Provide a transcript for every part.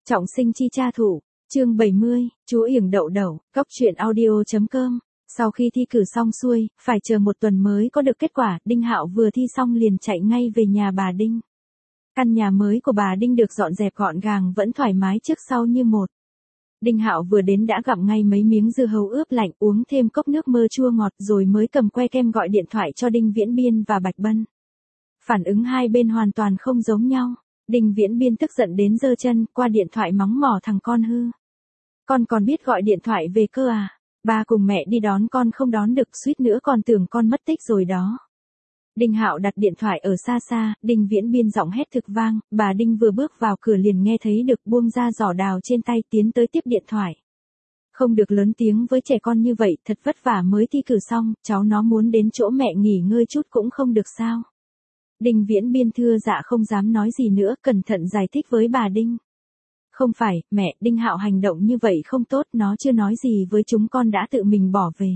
Trọng sinh chi cha thủ, chương 70, chúa yểng đậu đậu, cóc truyện audio.com. Sau khi thi cử xong xuôi, phải chờ một tuần mới có được kết quả, Đinh Hạo vừa thi xong liền chạy ngay về nhà bà Đinh. Căn nhà mới của bà Đinh được dọn dẹp gọn gàng vẫn thoải mái trước sau như một. Đinh Hạo vừa đến đã gặm ngay mấy miếng dưa hấu ướp lạnh, uống thêm cốc nước mơ chua ngọt rồi mới cầm que kem gọi điện thoại cho Đinh Viễn Biên và Bạch Bân. Phản ứng hai bên hoàn toàn không giống nhau. Đinh Viễn Biên tức giận đến giơ chân, qua điện thoại mắng mỏ thằng con hư. Con còn biết gọi điện thoại về cơ à? Ba cùng mẹ đi đón con không đón được, suýt nữa còn tưởng con mất tích rồi đó. Đinh Hạo đặt điện thoại ở xa xa, Đinh Viễn Biên giọng hét thực vang, bà Đinh vừa bước vào cửa liền nghe thấy được, buông ra giỏ đào trên tay tiến tới tiếp điện thoại. Không được lớn tiếng với trẻ con như vậy, thật vất vả mới thi cử xong, cháu nó muốn đến chỗ mẹ nghỉ ngơi chút cũng không được sao? Đinh Viễn Biên thưa dạ không dám nói gì nữa, cẩn thận giải thích với bà Đinh. Không phải, mẹ, Đinh Hạo hành động như vậy không tốt, nó chưa nói gì với chúng con đã tự mình bỏ về.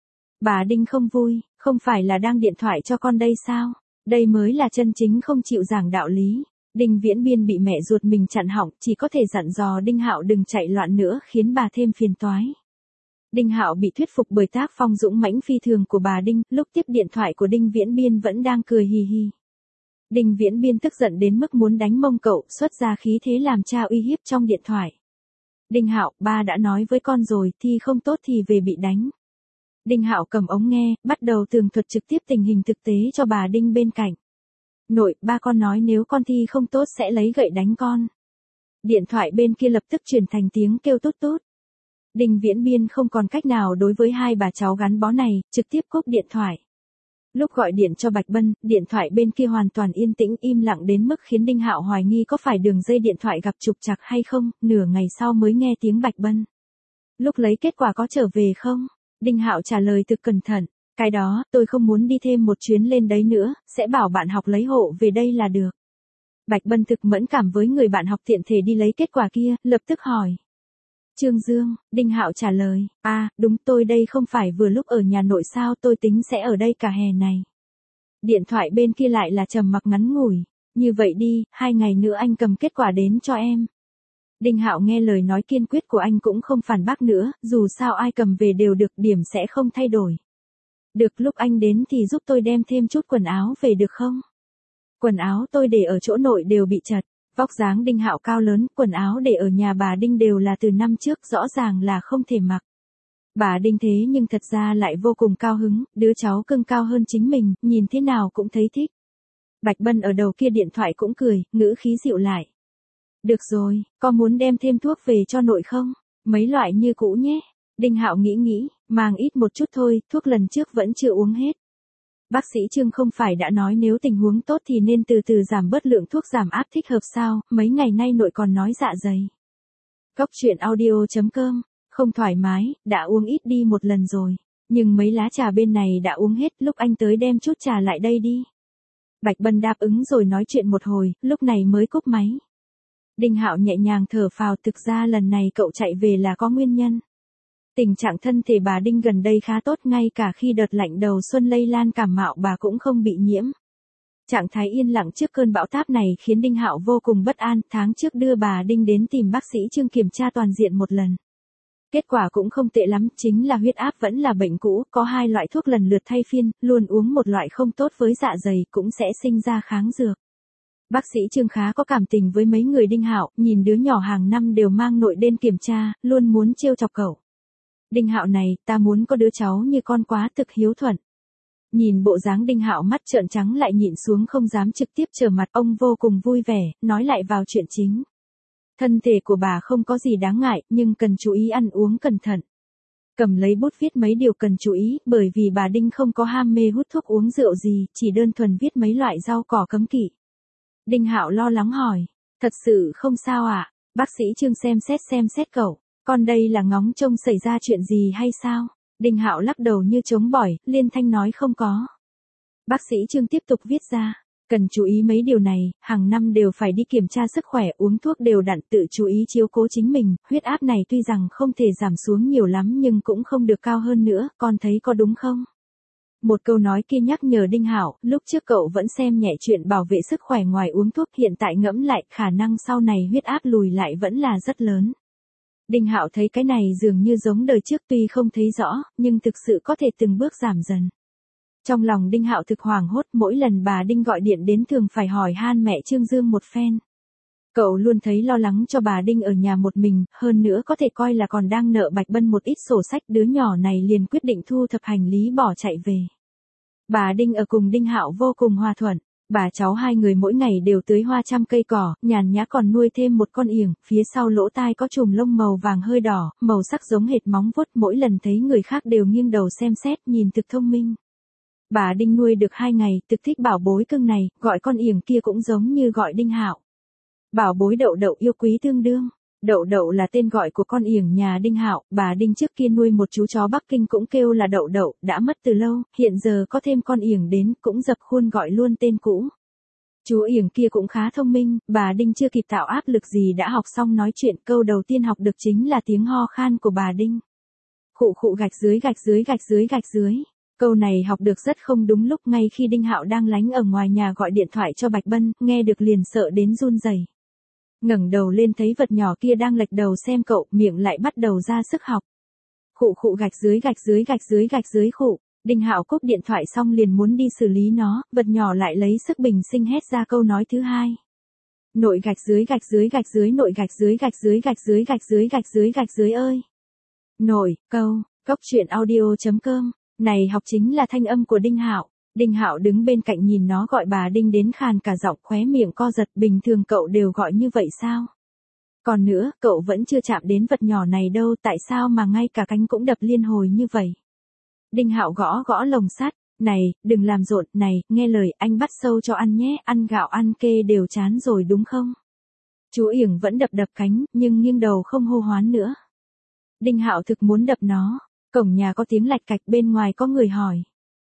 Bà Đinh không vui, không phải là đang điện thoại cho con đây sao? Đây mới là chân chính không chịu giảng đạo lý. Đinh Viễn Biên bị mẹ ruột mình chặn họng, chỉ có thể dặn dò Đinh Hạo đừng chạy loạn nữa, khiến bà thêm phiền toái. Đinh Hạo bị thuyết phục bởi tác phong dũng mãnh phi thường của bà Đinh, lúc tiếp điện thoại của Đinh Viễn Biên vẫn đang cười hì hì. Đinh Viễn Biên tức giận đến mức muốn đánh mông cậu, xuất ra khí thế làm cha uy hiếp trong điện thoại. Đinh Hạo, ba đã nói với con rồi, thi không tốt thì về bị đánh. Đinh Hạo cầm ống nghe, bắt đầu tường thuật trực tiếp tình hình thực tế cho bà Đinh bên cạnh. Nội, ba con nói nếu con thi không tốt sẽ lấy gậy đánh con. Điện thoại bên kia lập tức chuyển thành tiếng kêu tút tút. Đinh Viễn Biên không còn cách nào đối với hai bà cháu gắn bó này, trực tiếp cúp điện thoại. Lúc gọi điện cho Bạch Bân, điện thoại bên kia hoàn toàn yên tĩnh im lặng đến mức khiến Đinh Hạo hoài nghi có phải đường dây điện thoại gặp trục trặc hay không, nửa ngày sau mới nghe tiếng Bạch Bân. Lúc lấy kết quả có trở về không? Đinh Hạo trả lời thực cẩn thận, cái đó, tôi không muốn đi thêm một chuyến lên đấy nữa, sẽ bảo bạn học lấy hộ về đây là được. Bạch Bân thực mẫn cảm với người bạn học tiện thể đi lấy kết quả kia, lập tức hỏi. Trương Dương, Đinh Hạo trả lời, đúng tôi đây không phải vừa lúc ở nhà nội sao, tôi tính sẽ ở đây cả hè này. Điện thoại bên kia lại là trầm mặc ngắn ngủi, như vậy đi, 2 ngày nữa anh cầm kết quả đến cho em. Đinh Hạo nghe lời nói kiên quyết của anh cũng không phản bác nữa, dù sao ai cầm về đều được, điểm sẽ không thay đổi. Được, lúc anh đến thì giúp tôi đem thêm chút quần áo về được không? Quần áo tôi để ở chỗ nội đều bị chật. Vóc dáng Đinh Hạo cao lớn, quần áo để ở nhà bà Đinh đều là từ năm trước, rõ ràng là không thể mặc. Bà Đinh thế nhưng thật ra lại vô cùng cao hứng, đứa cháu cưng cao hơn chính mình, nhìn thế nào cũng thấy thích. Bạch Bân ở đầu kia điện thoại cũng cười, ngữ khí dịu lại. Được rồi, con muốn đem thêm thuốc về cho nội không? Mấy loại như cũ nhé. Đinh Hạo nghĩ, mang ít một chút thôi, thuốc lần trước vẫn chưa uống hết. Bác sĩ Trương không phải đã nói nếu tình huống tốt thì nên từ từ giảm bớt lượng thuốc giảm áp thích hợp sao, mấy ngày nay nội còn nói dạ dày. Cóc truyện audio.com, không thoải mái, đã uống ít đi một lần rồi, nhưng mấy lá trà bên này đã uống hết, lúc anh tới đem chút trà lại đây đi. Bạch Bân đáp ứng rồi nói chuyện một hồi, lúc này mới cúp máy. Đinh Hạo nhẹ nhàng thở phào, thực ra lần này cậu chạy về là có nguyên nhân. Tình trạng thân thể bà Đinh gần đây khá tốt, ngay cả khi đợt lạnh đầu xuân lây lan cảm mạo bà cũng không bị nhiễm. Trạng thái yên lặng trước cơn bão táp này khiến Đinh Hạo vô cùng bất an, tháng trước đưa bà Đinh đến tìm bác sĩ Trương kiểm tra toàn diện một lần. Kết quả cũng không tệ lắm, chính là huyết áp vẫn là bệnh cũ, có 2 loại thuốc lần lượt thay phiên, luôn uống một loại không tốt với dạ dày cũng sẽ sinh ra kháng dược. Bác sĩ Trương khá có cảm tình với mấy người Đinh Hạo, nhìn đứa nhỏ hàng năm đều mang nội đến kiểm tra, luôn muốn trêu chọc cậu. Đinh Hạo này, ta muốn có đứa cháu như con quá, thực hiếu thuận. Nhìn bộ dáng Đinh Hạo mắt trợn trắng lại nhịn xuống không dám trực tiếp trở mặt, ông vô cùng vui vẻ, nói lại vào chuyện chính. Thân thể của bà không có gì đáng ngại, nhưng cần chú ý ăn uống cẩn thận. Cầm lấy bút viết mấy điều cần chú ý, bởi vì bà Đinh không có ham mê hút thuốc uống rượu gì, chỉ đơn thuần viết mấy loại rau cỏ cấm kỵ. Đinh Hạo lo lắng hỏi, thật sự không sao ạ? Bác sĩ Trương xem xét cậu. Con đây là ngóng trông xảy ra chuyện gì hay sao? Đinh Hạo lắc đầu như chống bỏi, liên thanh nói không có. Bác sĩ Trương tiếp tục viết ra, cần chú ý mấy điều này, hàng năm đều phải đi kiểm tra sức khỏe, uống thuốc đều đặn, tự chú ý chiếu cố chính mình, huyết áp này tuy rằng không thể giảm xuống nhiều lắm nhưng cũng không được cao hơn nữa, con thấy có đúng không? Một câu nói kia nhắc nhở Đinh Hạo, lúc trước cậu vẫn xem nhẹ chuyện bảo vệ sức khỏe ngoài uống thuốc, hiện tại ngẫm lại, khả năng sau này huyết áp lùi lại vẫn là rất lớn. Đinh Hạo thấy cái này dường như giống đời trước, tuy không thấy rõ, nhưng thực sự có thể từng bước giảm dần. Trong lòng Đinh Hạo thực hoảng hốt, mỗi lần bà Đinh gọi điện đến thường phải hỏi han mẹ Trương Dương một phen. Cậu luôn thấy lo lắng cho bà Đinh ở nhà một mình, hơn nữa có thể coi là còn đang nợ Bạch Bân một ít sổ sách, đứa nhỏ này liền quyết định thu thập hành lý bỏ chạy về. Bà Đinh ở cùng Đinh Hạo vô cùng hòa thuận, bà cháu hai người mỗi ngày đều tưới hoa chăm cây cỏ, nhàn nhã còn nuôi thêm một con yểng, phía sau lỗ tai có chùm lông màu vàng hơi đỏ, màu sắc giống hệt móng vuốt, mỗi lần thấy người khác đều nghiêng đầu xem xét, nhìn thực thông minh. Bà Đinh nuôi được 2 ngày, thực thích bảo bối cưng này, gọi con yểng kia cũng giống như gọi Đinh Hạo. Bảo bối Đậu Đậu yêu quý tương đương. Đậu Đậu là tên gọi của con yểng nhà Đinh Hạo, bà Đinh trước kia nuôi một chú chó Bắc Kinh cũng kêu là Đậu Đậu, đã mất từ lâu, hiện giờ có thêm con yểng đến, cũng dập khuôn gọi luôn tên cũ. Chú yểng kia cũng khá thông minh, bà Đinh chưa kịp tạo áp lực gì đã học xong nói chuyện, câu đầu tiên học được chính là tiếng ho khan của bà Đinh. Khụ khụ gạch dưới gạch dưới gạch dưới gạch dưới. Câu này học được rất không đúng lúc, ngay khi Đinh Hạo đang lánh ở ngoài nhà gọi điện thoại cho Bạch Bân, nghe được liền sợ đến run rẩy. Ngẩng đầu lên thấy vật nhỏ kia đang lệch đầu xem cậu, miệng lại bắt đầu ra sức học. Khụ khụ gạch dưới gạch dưới gạch dưới gạch dưới khụ. Đinh Hạo cúp điện thoại xong liền muốn đi xử lý nó, vật nhỏ lại lấy sức bình sinh hét ra câu nói thứ hai. Nội gạch dưới gạch dưới gạch dưới nội gạch dưới gạch dưới gạch dưới gạch dưới gạch dưới gạch dưới ơi. Nội, câu, cốc truyện audio.com. Này học chính là thanh âm của Đinh Hạo. Đinh Hạo đứng bên cạnh nhìn nó gọi bà Đinh đến khàn cả giọng, khóe miệng co giật, bình thường cậu đều gọi như vậy sao? Còn nữa, cậu vẫn chưa chạm đến vật nhỏ này đâu, tại sao mà ngay cả cánh cũng đập liên hồi như vậy? Đinh Hạo gõ gõ lồng sắt, này, đừng làm rộn, này, nghe lời, anh bắt sâu cho ăn nhé, ăn gạo ăn kê đều chán rồi đúng không? Chú yểng vẫn đập đập cánh, nhưng nghiêng đầu không hô hoán nữa. Đinh Hạo thực muốn đập nó. Cổng nhà có tiếng lạch cạch, bên ngoài có người hỏi.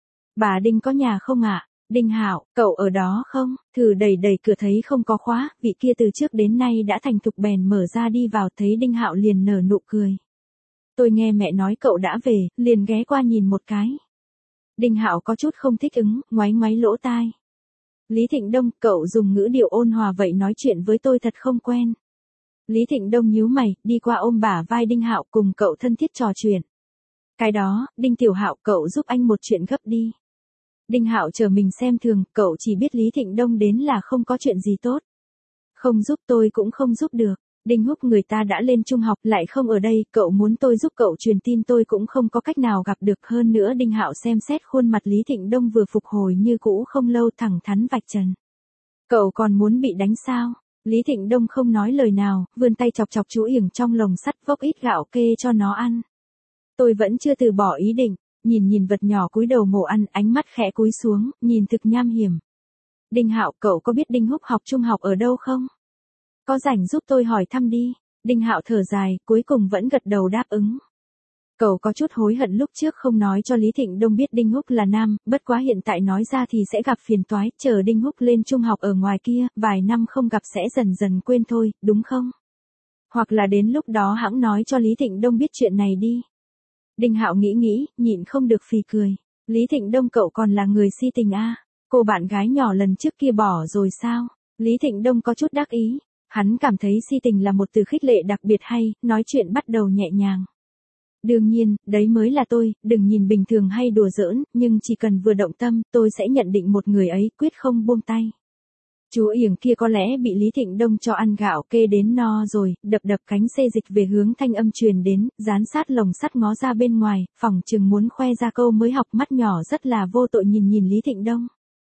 Bà Đinh có nhà không ạ? Đinh Hạo, cậu ở đó không? Thử đẩy đẩy cửa thấy không có khóa, vị kia từ trước đến nay đã thành thục bèn mở ra đi vào, thấy Đinh Hạo liền nở nụ cười. Tôi nghe mẹ nói cậu đã về, liền ghé qua nhìn một cái. Đinh Hạo có chút không thích ứng, ngoáy ngoáy lỗ tai. Lý Thịnh Đông, cậu dùng ngữ điệu ôn hòa vậy nói chuyện với tôi thật không quen. Lý Thịnh Đông nhíu mày, đi qua ôm bả vai Đinh Hạo cùng cậu thân thiết trò chuyện. Cái đó, Đinh Tiểu Hạo, cậu giúp anh một chuyện gấp đi. Đinh Hạo chờ mình xem thường, cậu chỉ biết Lý Thịnh Đông đến là không có chuyện gì tốt. Không giúp tôi cũng không giúp được. Đinh Húc người ta đã lên trung học lại không ở đây, cậu muốn tôi giúp cậu truyền tin tôi cũng không có cách nào gặp được. Hơn nữa Đinh Hạo xem xét khuôn mặt Lý Thịnh Đông vừa phục hồi như cũ không lâu, thẳng thắn vạch trần. Cậu còn muốn bị đánh sao? Lý Thịnh Đông không nói lời nào, vươn tay chọc chọc chú yểng trong lồng sắt, vốc ít gạo kê cho nó ăn. Tôi vẫn chưa từ bỏ ý định, nhìn vật nhỏ cúi đầu mổ ăn, ánh mắt khẽ cúi xuống, nhìn thực nham hiểm. Đinh Hạo, cậu có biết Đinh Húc học trung học ở đâu không? Có rảnh giúp tôi hỏi thăm đi. Đinh Hạo thở dài, cuối cùng vẫn gật đầu đáp ứng. Cậu có chút hối hận lúc trước không nói cho Lý Thịnh Đông biết Đinh Húc là nam, bất quá hiện tại nói ra thì sẽ gặp phiền toái, chờ Đinh Húc lên trung học ở ngoài kia, vài năm không gặp sẽ dần dần quên thôi, đúng không? Hoặc là đến lúc đó hãng nói cho Lý Thịnh Đông biết chuyện này đi. Đinh Hạo nghĩ, nhịn không được phì cười. Lý Thịnh Đông cậu còn là người si tình à? Cô bạn gái nhỏ lần trước kia bỏ rồi sao? Lý Thịnh Đông có chút đắc ý. Hắn cảm thấy si tình là một từ khích lệ đặc biệt hay, nói chuyện bắt đầu nhẹ nhàng. Đương nhiên, đấy mới là tôi, đừng nhìn bình thường hay đùa giỡn, nhưng chỉ cần vừa động tâm, tôi sẽ nhận định một người ấy, quyết không buông tay. Chú yểng kia có lẽ bị Lý Thịnh Đông cho ăn gạo kê đến no rồi, đập đập cánh xê dịch về hướng thanh âm truyền đến, dán sát lồng sắt ngó ra bên ngoài, phỏng chừng muốn khoe ra câu mới học, mắt nhỏ rất là vô tội nhìn Lý Thịnh Đông.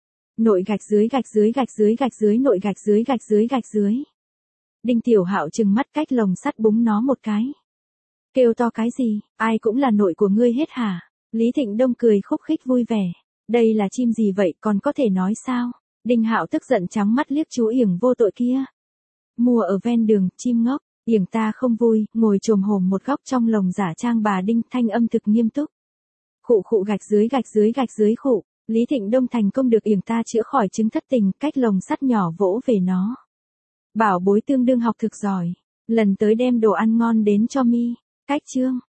Nội gạch dưới gạch dưới gạch dưới gạch dưới nội gạch dưới gạch dưới gạch dưới. Đinh Tiểu Hạo trừng mắt cách lồng sắt búng nó một cái. Kêu to cái gì, ai cũng là nội của ngươi hết hả? Lý Thịnh Đông cười khúc khích vui vẻ. Đây là chim gì vậy, còn có thể nói sao? Đinh Hạo tức giận trắng mắt liếc chú yểng vô tội kia. Mua ở ven đường, chim ngốc, yểng ta không vui, ngồi chồm hổm một góc trong lồng giả trang bà Đinh, thanh âm thực nghiêm túc. Khụ khụ gạch dưới gạch dưới gạch dưới khụ. Lý Thịnh Đông thành công được yểng ta chữa khỏi chứng thất tình, cách lồng sắt nhỏ vỗ về nó. Bảo bối tương đương học thực giỏi. Lần tới đem đồ ăn ngon đến cho mi. Cách chương.